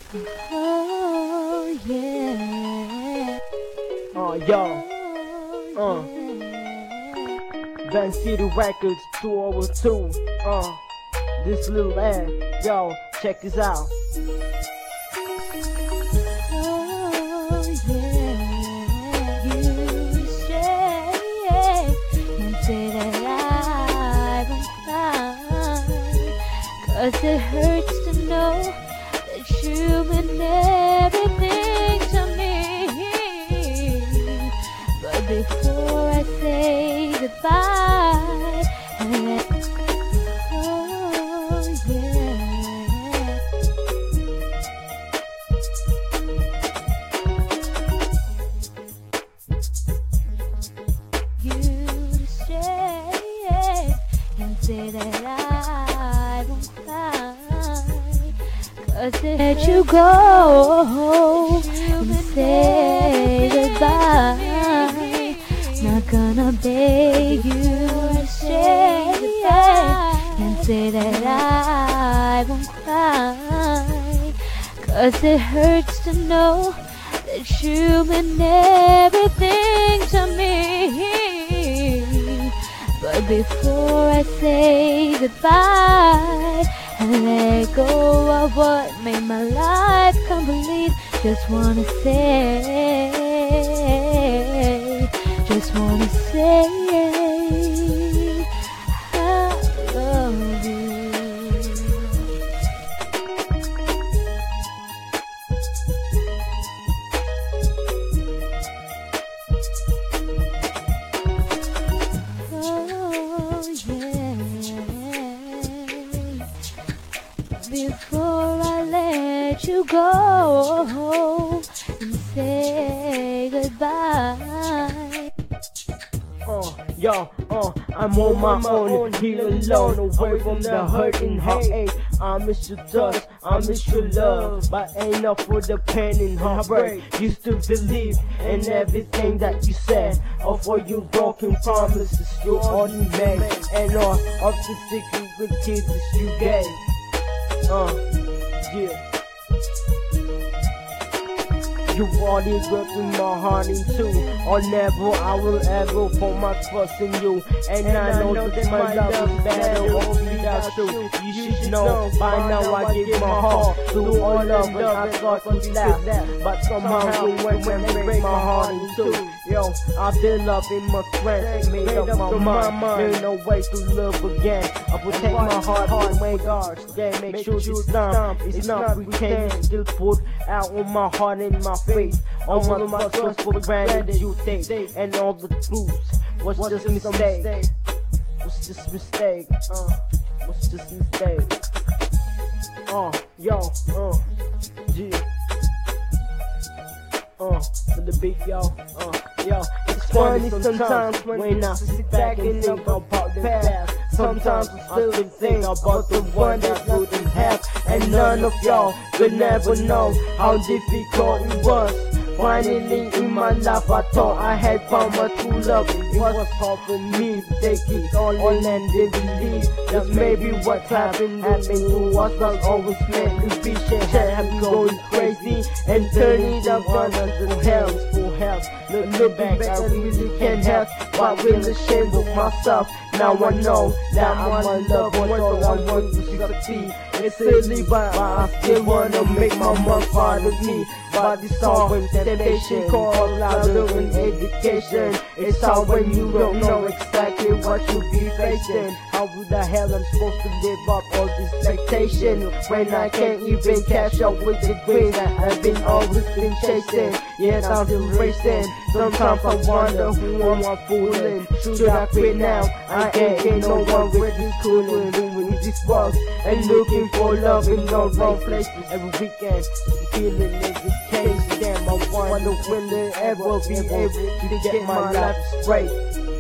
Oh yeah. Oh yo. Van City Records 202. This little ad. Yo, check this out. Oh yeah. You say and say that I won't cry, 'cause it hurts to know that you meant everything to me. But before I say goodbye, oh yeah, you stay and say that I won't cry, 'cause it let you go and say goodbye. Not gonna beg you to stay and say that I won't cry, 'cause it hurts to know that you meant everything to me. But before I say goodbye and let go of what made my life complete, just wanna say I love you. Oh yeah. Before I let you go and say goodbye. I'm on my own, here alone, away from the hurt and heartache. I miss your touch, I miss your love, but ain't enough for the pain and heartbreak. Used to believe in everything that you said, all for you broken promises you only made, and all of the secret kisses you gave. Yeah. You already ripping my heart in two. Or never, I will ever put my trust in you. And I know that my love is better without you. You should know, by now I give my heart to all love, and I thought you laugh. But somehow you went and break my heart in two. Yo, I've been loving my strength, made up my mind, there's no way to live again. I will take my heart away, guards, then make sure it's not pretend. Still put out on my heart and my face, all my trust for granted you take, and all the truth was just mistake. Was just mistake. Was just mistake. Yo, yeah. For the big yo, it's funny sometimes when I sit back and think about the past. Sometimes I still think about the one that wouldn't have, and none of y'all could never know how difficult it was. Finally in my life I thought I had found my true love. It was hard for me to take it all in and didn't believe. Just maybe what happened to us was always meant to be. Shit have been going crazy and turning up on the hells for help. Look back, I really can't help but feel ashamed of myself. Now I know that I'm my loved one, so I want to succeed. It's silly, but I still wanna make my mom proud of me. But it's all when temptation calls louder than education. It's all when you don't know exactly what you'll be facing. How the hell I'm supposed to live up all this expectation when I can't even catch up with the dreams that I've been always been chasing? Yet I'm still racing. Sometimes I wonder who am I fooling? Should I quit now? I ain't get no one with this cooling, doing this work and looking for love in the wrong places. Every weekend, feeling education. Damn, I wonder will it ever be able to get my life straight.